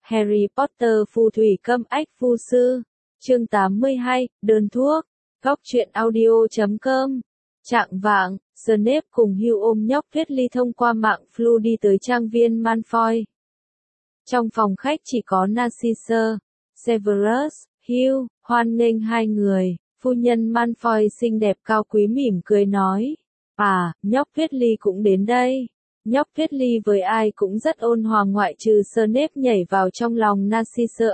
Harry Potter phù thủy câm ách phu sư. Chương 82, đơn thuốc. Góc truyện audio.com. Trạng vạng, Snape cùng Hugh ôm nhóc Weasley thông qua mạng Flu đi tới trang viên Malfoy. Trong phòng khách chỉ có Narcissa, Severus, Hugh, hoan nghênh hai người. Phu nhân Malfoy xinh đẹp cao quý mỉm cười nói, nhóc Weasley cũng đến đây. Nhóc Weasley với ai cũng rất ôn hòa ngoại trừ Snape nhảy vào trong lòng Narcissa.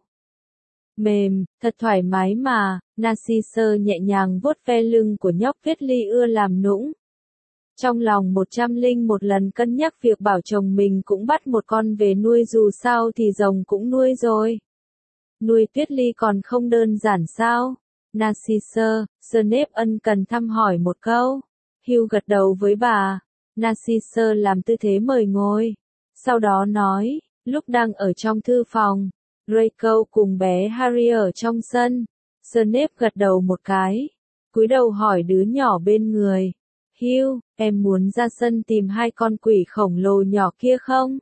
Mềm, thật thoải mái mà. Narcissa nhẹ nhàng vuốt ve lưng của nhóc Weasley ưa làm nũng. Trong lòng 101 lần cân nhắc việc bảo chồng mình cũng bắt một con về nuôi, dù sao thì rồng cũng nuôi rồi. Nuôi Weasley còn không đơn giản sao? Narcissa, Snape ân cần thăm hỏi một câu. Hugh gật đầu với bà. Narcissa làm tư thế mời ngồi. Sau đó nói, lúc đang ở trong thư phòng, Draco cùng bé Harry ở trong sân. Snape gật đầu một cái, cúi đầu hỏi đứa nhỏ bên người. Hugh, em muốn ra sân tìm hai con quỷ khổng lồ nhỏ kia không?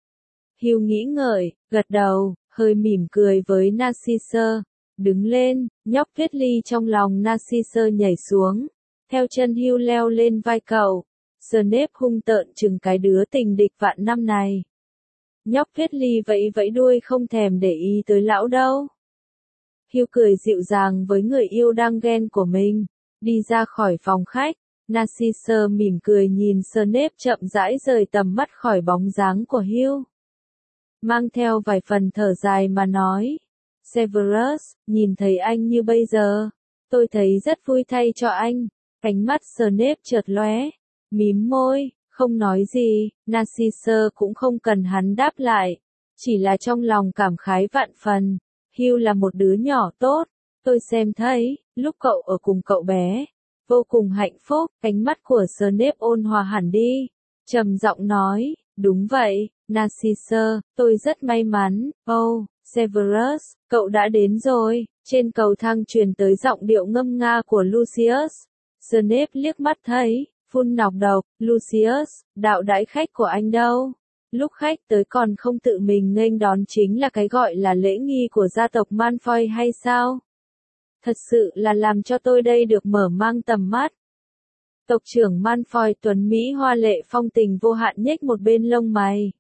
Hugh nghĩ ngợi, gật đầu, hơi mỉm cười với Narcissa. Đứng lên, nhóc Weasley trong lòng Narcissa nhảy xuống. Theo chân Hugh leo lên vai cậu. Snape hung tợn chừng cái đứa tình địch vạn năm này. Nhóc Weasley vẫy vẫy đuôi không thèm để ý tới lão đâu. Hugh cười dịu dàng với người yêu đang ghen của mình. Đi ra khỏi phòng khách, Narcissa mỉm cười nhìn Snape chậm rãi rời tầm mắt khỏi bóng dáng của Hugh. Mang theo vài phần thở dài mà nói. Severus, nhìn thấy anh như bây giờ, tôi thấy rất vui thay cho anh. Cánh mắt Snape chợt lóe, mím môi, không nói gì. Narcissa cũng không cần hắn đáp lại, chỉ là trong lòng cảm khái vạn phần. Hugh là một đứa nhỏ tốt, tôi xem thấy, lúc cậu ở cùng cậu bé, vô cùng hạnh phúc. Cánh mắt của Snape ôn hòa hẳn đi, trầm giọng nói, đúng vậy, Narcissa, tôi rất may mắn. Severus, cậu đã đến rồi. Trên cầu thang truyền tới giọng điệu ngâm nga của Lucius. Snape liếc mắt thấy, phun nọc độc. Lucius, đạo đãi khách của anh đâu? Lúc khách tới còn không tự mình nghênh đón chính là cái gọi là lễ nghi của gia tộc Malfoy hay sao? Thật sự là làm cho tôi đây được mở mang tầm mắt. Tộc trưởng Malfoy tuấn Mỹ hoa lệ phong tình vô hạn nhếch một bên lông mày.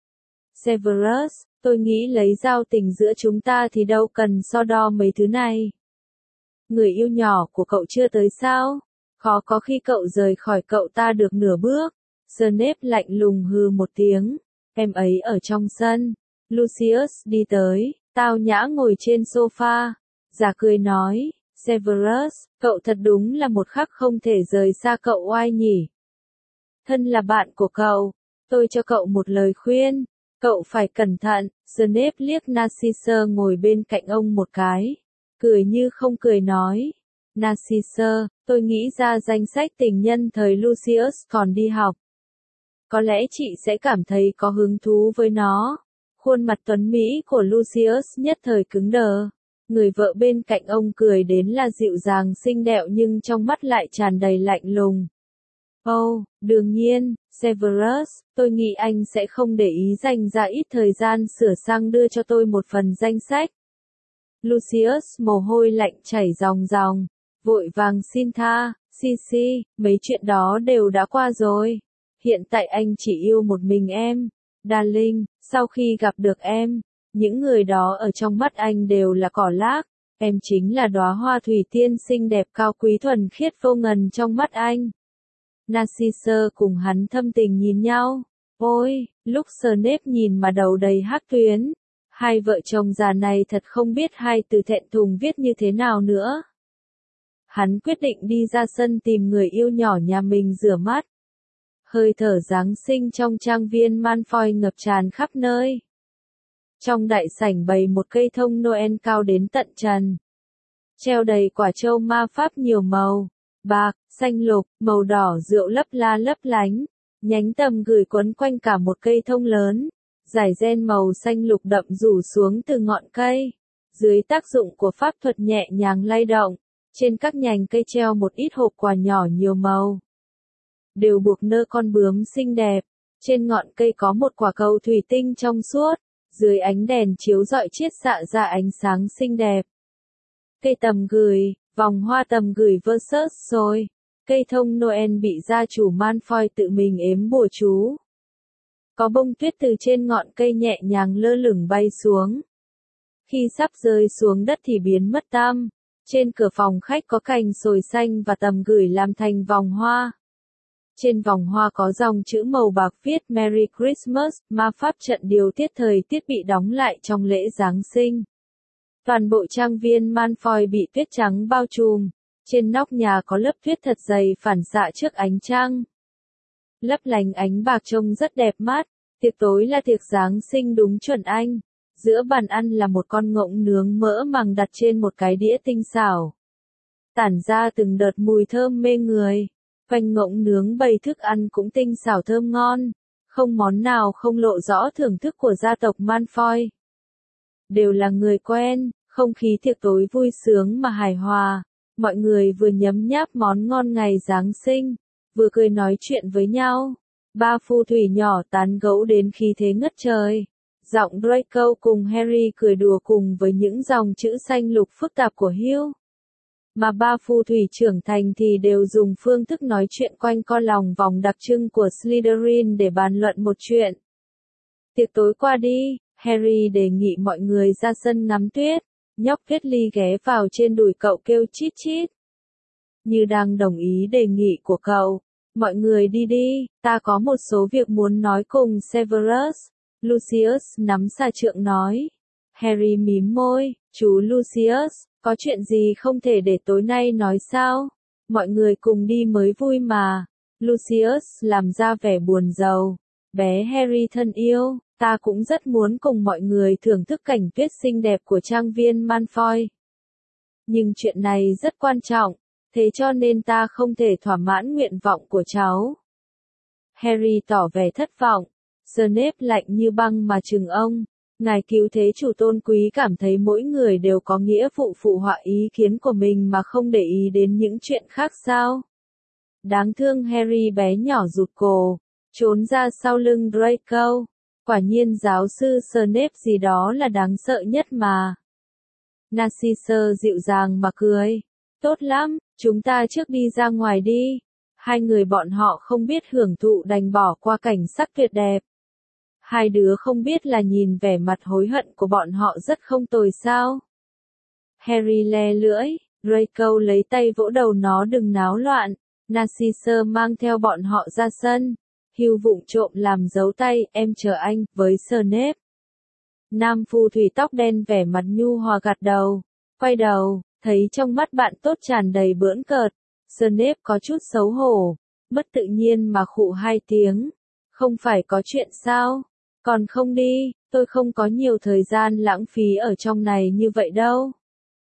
Severus, tôi nghĩ lấy giao tình giữa chúng ta thì đâu cần so đo mấy thứ này. Người yêu nhỏ của cậu chưa tới sao? Khó có khi cậu rời khỏi cậu ta được nửa bước. Snape lạnh lùng hừ một tiếng. Em ấy ở trong sân. Lucius đi tới, tao nhã ngồi trên sofa. Giả cười nói, Severus, cậu thật đúng là một khắc không thể rời xa cậu oai nhỉ. Thân là bạn của cậu, tôi cho cậu một lời khuyên. Cậu phải cẩn thận. Snape liếc Narcissa ngồi bên cạnh ông một cái. Cười như không cười nói. Narcissa, tôi nghĩ ra danh sách tình nhân thời Lucius còn đi học. Có lẽ chị sẽ cảm thấy có hứng thú với nó. Khuôn mặt tuấn Mỹ của Lucius nhất thời cứng đờ. Người vợ bên cạnh ông cười đến là dịu dàng xinh đẹp nhưng trong mắt lại tràn đầy lạnh lùng. Đương nhiên, Severus, tôi nghĩ anh sẽ không để ý dành ra ít thời gian sửa sang đưa cho tôi một phần danh sách. Lucius mồ hôi lạnh chảy ròng ròng, vội vàng xin tha, Sisi, mấy chuyện đó đều đã qua rồi. Hiện tại anh chỉ yêu một mình em. Darling, sau khi gặp được em, những người đó ở trong mắt anh đều là cỏ lác. Em chính là đóa hoa thủy tiên xinh đẹp cao quý thuần khiết vô ngần trong mắt anh. Narcissa cùng hắn thâm tình nhìn nhau. Lúc Snape nhìn mà đầu đầy hắc tuyến. Hai vợ chồng già này thật không biết hai từ thẹn thùng viết như thế nào nữa. Hắn quyết định đi ra sân tìm người yêu nhỏ nhà mình rửa mắt. Hơi thở Giáng sinh trong trang viên Malfoy ngập tràn khắp nơi. Trong đại sảnh bày một cây thông Noel cao đến tận trần. Treo đầy quả trâu ma pháp nhiều màu. Bạc, xanh lục, màu đỏ rượu lấp la lấp lánh. Nhánh tầm gửi quấn quanh cả một cây thông lớn. Dải ren màu xanh lục đậm rủ xuống từ ngọn cây. Dưới tác dụng của pháp thuật nhẹ nhàng lay động. Trên các nhành cây treo một ít hộp quà nhỏ nhiều màu. Đều buộc nơ con bướm xinh đẹp. Trên ngọn cây có một quả cầu thủy tinh trong suốt. dưới ánh đèn chiếu rọi chiết xạ ra ánh sáng xinh đẹp. Cây tầm gửi, vòng hoa tầm gửi versus rồi. Cây thông Noel bị gia chủ Malfoy tự mình ếm bùa chú. Có bông tuyết từ trên ngọn cây nhẹ nhàng lơ lửng bay xuống. Khi sắp rơi xuống đất thì biến mất tăm. Trên cửa phòng khách có cành sồi xanh và tầm gửi làm thành vòng hoa. Trên vòng hoa có dòng chữ màu bạc viết Merry Christmas, ma pháp trận điều tiết thời tiết bị đóng lại trong lễ Giáng sinh. Toàn bộ trang viên Malfoy bị tuyết trắng bao trùm. Trên nóc nhà có lớp tuyết thật dày phản xạ trước ánh trăng. Lấp lánh ánh bạc trông rất đẹp mắt. Tiệc tối là tiệc Giáng sinh đúng chuẩn Anh. Giữa bàn ăn là một con ngỗng nướng mỡ màng đặt trên một cái đĩa tinh xảo. Tản ra từng đợt mùi thơm mê người. Quanh ngỗng nướng bày thức ăn cũng tinh xảo thơm ngon. Không món nào không lộ rõ thưởng thức của gia tộc Malfoy. Đều là người quen, không khí tiệc tối vui sướng mà hài hòa. Mọi người vừa nhấm nháp món ngon ngày Giáng sinh, vừa cười nói chuyện với nhau. Ba phù thủy nhỏ tán gẫu đến khí thế ngất trời. Giọng Draco cùng Harry cười đùa cùng với những dòng chữ xanh lục phức tạp của Hugh. Mà ba phù thủy trưởng thành thì đều dùng phương thức nói chuyện quanh co lòng vòng đặc trưng của Slytherin để bàn luận một chuyện. Tiệc tối qua đi, Harry đề nghị mọi người ra sân ngắm tuyết. Nhóc Weasley ghé vào trên đùi cậu kêu chít chít. Như đang đồng ý đề nghị của cậu. Mọi người đi đi, ta có một số việc muốn nói cùng Severus. Lucius nắm xà trượng nói. Harry mím môi, chú Lucius, có chuyện gì không thể để tối nay nói sao? Mọi người cùng đi mới vui mà. Lucius làm ra vẻ buồn rầu. Bé Harry thân yêu, ta cũng rất muốn cùng mọi người thưởng thức cảnh tuyết xinh đẹp của trang viên Malfoy. Nhưng chuyện này rất quan trọng, thế cho nên ta không thể thỏa mãn nguyện vọng của cháu. Harry tỏ vẻ thất vọng. Snape lạnh như băng mà trừng ông. Ngài cứu thế chủ tôn quý cảm thấy mỗi người đều có nghĩa vụ phụ họa ý kiến của mình mà không để ý đến những chuyện khác sao? Đáng thương Harry bé nhỏ rụt cổ, trốn ra sau lưng Draco. Quả nhiên giáo sư Snape gì đó là đáng sợ nhất mà. Narcissa dịu dàng mà cười. Tốt lắm, chúng ta trước đi ra ngoài đi. Hai người bọn họ không biết hưởng thụ đành bỏ qua cảnh sắc tuyệt đẹp. Hai đứa không biết là nhìn vẻ mặt hối hận của bọn họ rất không tồi sao. Harry le lưỡi, Draco lấy tay vỗ đầu nó đừng náo loạn. Narcissa mang theo bọn họ ra sân. Hugh vụng trộm làm dấu tay, em chờ anh, với Snape. Nam phù thủy tóc đen vẻ mặt nhu hòa gật đầu. Quay đầu, thấy trong mắt bạn tốt tràn đầy bỡn cợt. Snape có chút xấu hổ, mất tự nhiên mà khụ hai tiếng. Không phải có chuyện sao? Còn không đi, tôi không có nhiều thời gian lãng phí ở trong này như vậy đâu.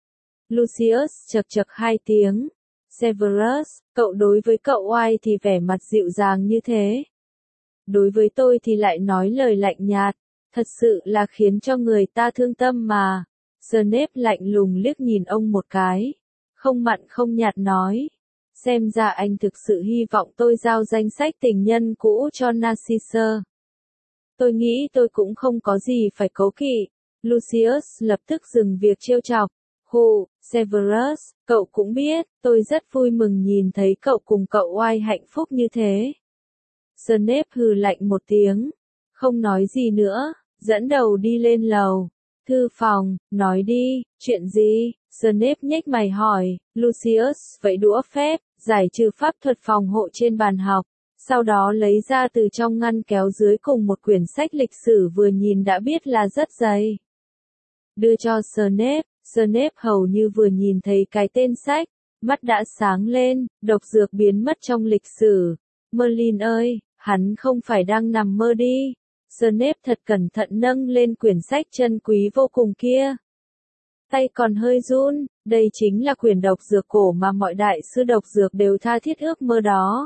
Lucius chậc chậc hai tiếng. Severus, cậu đối với cậu oai thì vẻ mặt dịu dàng như thế. Đối với tôi thì lại nói lời lạnh nhạt, thật sự là khiến cho người ta thương tâm mà. Snape lạnh lùng liếc nhìn ông một cái. Không mặn không nhạt nói. Xem ra anh thực sự hy vọng tôi giao danh sách tình nhân cũ cho Narcissa. Tôi nghĩ tôi cũng không có gì phải cố kỵ. Lucius lập tức dừng việc trêu chọc. Hù, Severus, cậu cũng biết, tôi rất vui mừng nhìn thấy cậu cùng cậu oai hạnh phúc như thế. Snape hừ lạnh một tiếng, không nói gì nữa, dẫn đầu đi lên lầu. Thư phòng, nói đi, chuyện gì? Snape nhếch mày hỏi. Lucius vẫy đũa phép, giải trừ pháp thuật phòng hộ trên bàn học. Sau đó lấy ra từ trong ngăn kéo dưới cùng một quyển sách lịch sử vừa nhìn đã biết là rất dày. Đưa cho Snape, Snape hầu như vừa nhìn thấy cái tên sách, mắt đã sáng lên, độc dược biến mất trong lịch sử. Merlin ơi, hắn không phải đang nằm mơ đi. Snape thật cẩn thận nâng lên quyển sách chân quý vô cùng kia. Tay còn hơi run, đây chính là quyển độc dược cổ mà mọi đại sư độc dược đều tha thiết ước mơ đó.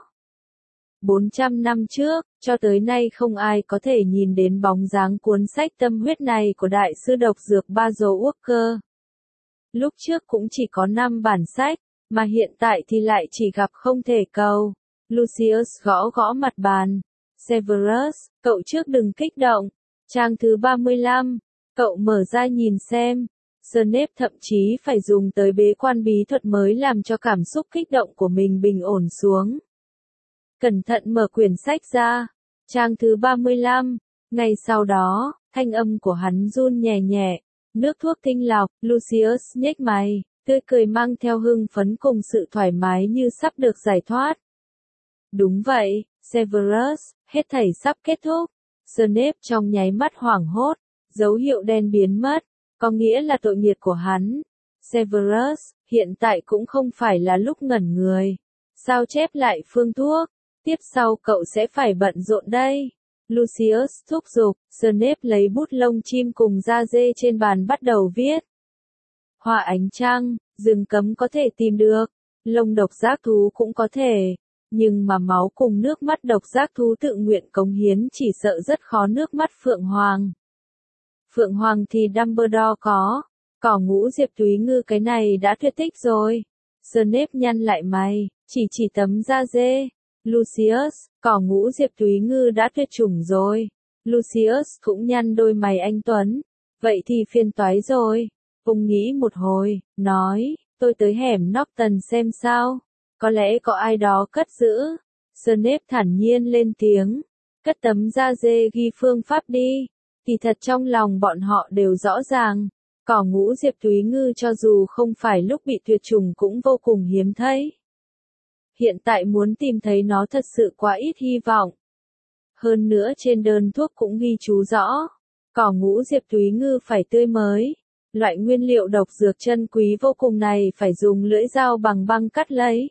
400 năm trước, cho tới nay không ai có thể nhìn đến bóng dáng cuốn sách tâm huyết này của đại sư độc dược Basil Walker. Lúc trước cũng chỉ có 5 bản sách, mà hiện tại thì lại chỉ gặp không thể cầu. Lucius gõ gõ mặt bàn. Severus, cậu trước đừng kích động. Trang thứ 35. Cậu mở ra nhìn xem. Snape thậm chí phải dùng tới bế quan bí thuật mới làm cho cảm xúc kích động của mình bình ổn xuống. Cẩn thận mở quyển sách ra. Trang thứ 35. Ngay sau đó, thanh âm của hắn run nhẹ nhẹ. Nước thuốc tinh lọc, Lucius nhếch mày, tươi cười mang theo hưng phấn cùng sự thoải mái như sắp được giải thoát. Đúng vậy, Severus, hết thảy sắp kết thúc. Snape trong nháy mắt hoảng hốt, dấu hiệu đen biến mất, có nghĩa là tội nghiệp của hắn. Severus, hiện tại cũng không phải là lúc ngẩn người. Sao chép lại phương thuốc, tiếp sau cậu sẽ phải bận rộn đây. Lucius thúc giục, Snape lấy bút lông chim cùng da dê trên bàn bắt đầu viết. Họa ánh trăng, rừng cấm có thể tìm được, lông độc giác thú cũng có thể, nhưng mà máu cùng nước mắt độc giác thú tự nguyện cống hiến chỉ sợ rất khó nước mắt Phượng Hoàng. Phượng Hoàng thì Dumbledore có, cỏ ngũ diệp túy ngư cái này đã tuyệt tích rồi. Snape nhăn lại mày, chỉ tấm da dê. Lucius, cỏ ngũ diệp túy ngư đã tuyệt chủng rồi. Lucius cũng nhăn đôi mày anh Tuấn. Vậy thì phiền toái rồi. Ông nghĩ một hồi, nói, tôi tới hẻm Norton xem sao. Có lẽ có ai đó cất giữ. Snape thản nhiên lên tiếng. Cất tấm da dê ghi phương pháp đi. Kỳ thật trong lòng bọn họ đều rõ ràng. Cỏ ngũ diệp túy ngư cho dù không phải lúc bị tuyệt chủng cũng vô cùng hiếm thấy. Hiện tại muốn tìm thấy nó thật sự quá ít hy vọng. Hơn nữa trên đơn thuốc cũng ghi chú rõ. Cỏ ngũ diệp túy ngư phải tươi mới. Loại nguyên liệu độc dược chân quý vô cùng này phải dùng lưỡi dao bằng băng cắt lấy.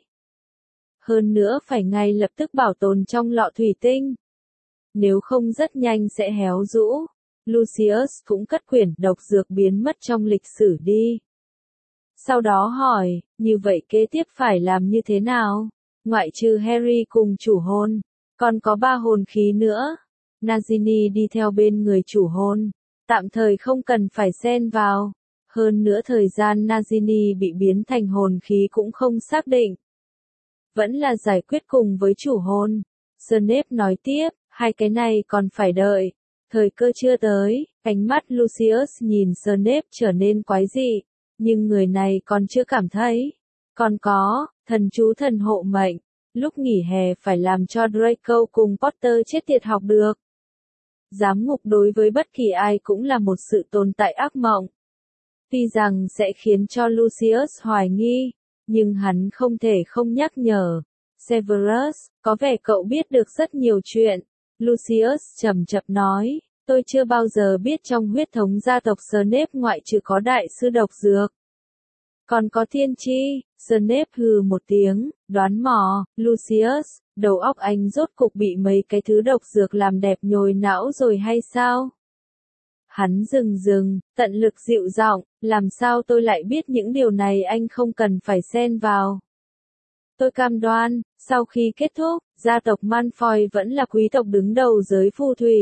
Hơn nữa phải ngay lập tức bảo tồn trong lọ thủy tinh. Nếu không rất nhanh sẽ héo rũ. Lucius cũng cất quyển độc dược biến mất trong lịch sử đi. Sau đó hỏi, như vậy kế tiếp phải làm như thế nào? Ngoại trừ Harry cùng chủ hồn, còn có 3 hồn khí nữa. Nagini đi theo bên người chủ hồn, tạm thời không cần phải xen vào. Hơn nữa thời gian Nagini bị biến thành hồn khí cũng không xác định. Vẫn là giải quyết cùng với chủ hồn. Snape nói tiếp, hai cái này còn phải đợi. Thời cơ chưa tới, ánh mắt Lucius nhìn Snape trở nên quái dị. Nhưng người này còn chưa cảm thấy. Còn có, thần chú thần hộ mệnh. Lúc nghỉ hè phải làm cho Draco cùng Potter chết tiệt học được. Giám ngục đối với bất kỳ ai cũng là một sự tồn tại ác mộng. Tuy rằng sẽ khiến cho Lucius hoài nghi, nhưng hắn không thể không nhắc nhở. Severus, có vẻ cậu biết được rất nhiều chuyện. Lucius chậm chậm nói, tôi chưa bao giờ biết trong huyết thống gia tộc Snape ngoại trừ có đại sư độc dược. Còn có tiên tri. Snape hừ một tiếng, đoán mò, Lucius, đầu óc anh rốt cục bị mấy cái thứ độc dược làm đẹp nhồi não rồi hay sao? Hắn dừng, tận lực dịu giọng, làm sao tôi lại biết những điều này anh không cần phải xen vào. Tôi cam đoan, sau khi kết thúc, gia tộc Malfoy vẫn là quý tộc đứng đầu giới phù thủy.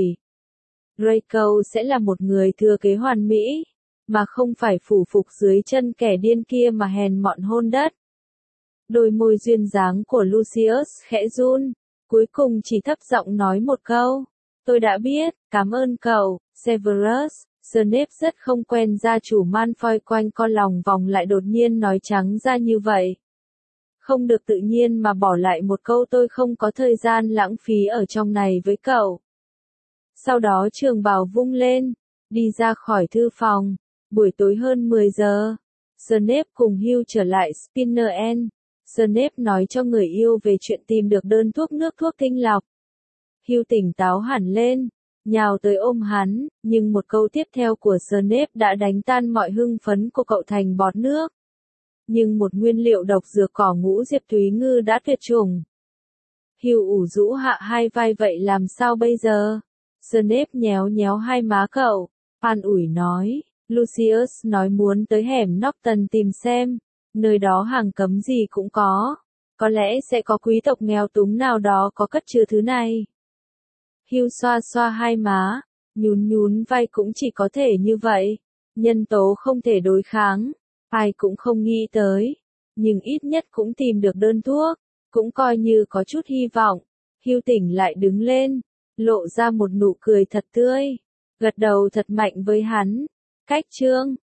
Draco sẽ là một người thừa kế hoàn mỹ, mà không phải phủ phục dưới chân kẻ điên kia mà hèn mọn hôn đất. Đôi môi duyên dáng của Lucius khẽ run, cuối cùng chỉ thấp giọng nói một câu. Tôi đã biết, cảm ơn cậu, Severus. Snape rất không quen gia chủ Malfoy quanh co lòng vòng lại đột nhiên nói trắng ra như vậy. Không được tự nhiên mà bỏ lại một câu tôi không có thời gian lãng phí ở trong này với cậu. Sau đó trường bào vung lên, đi ra khỏi thư phòng. Buổi tối hơn 10 giờ, Snape cùng Hugh trở lại Spinner End. Snape nói cho người yêu về chuyện tìm được đơn thuốc nước thuốc tinh lọc. Hugh tỉnh táo hẳn lên, nhào tới ôm hắn, nhưng một câu tiếp theo của Snape đã đánh tan mọi hưng phấn của cậu thành bọt nước. Nhưng một nguyên liệu độc dược cỏ ngũ diệp túy ngư đã tuyệt chủng. Hugh ủ rũ hạ hai vai vậy làm sao bây giờ? Snape nhéo nhéo hai má cậu, an ủi nói. Lucius nói muốn tới hẻm Norton tìm xem, nơi đó hàng cấm gì cũng có lẽ sẽ có quý tộc nghèo túng nào đó có cất chứa thứ này. Hugh xoa xoa hai má, nhún vai cũng chỉ có thể như vậy, nhân tố không thể đối kháng, ai cũng không nghĩ tới, nhưng ít nhất cũng tìm được đơn thuốc, cũng coi như có chút hy vọng. Hugh tỉnh lại đứng lên, lộ ra một nụ cười thật tươi. gật đầu thật mạnh với hắn. Cách chương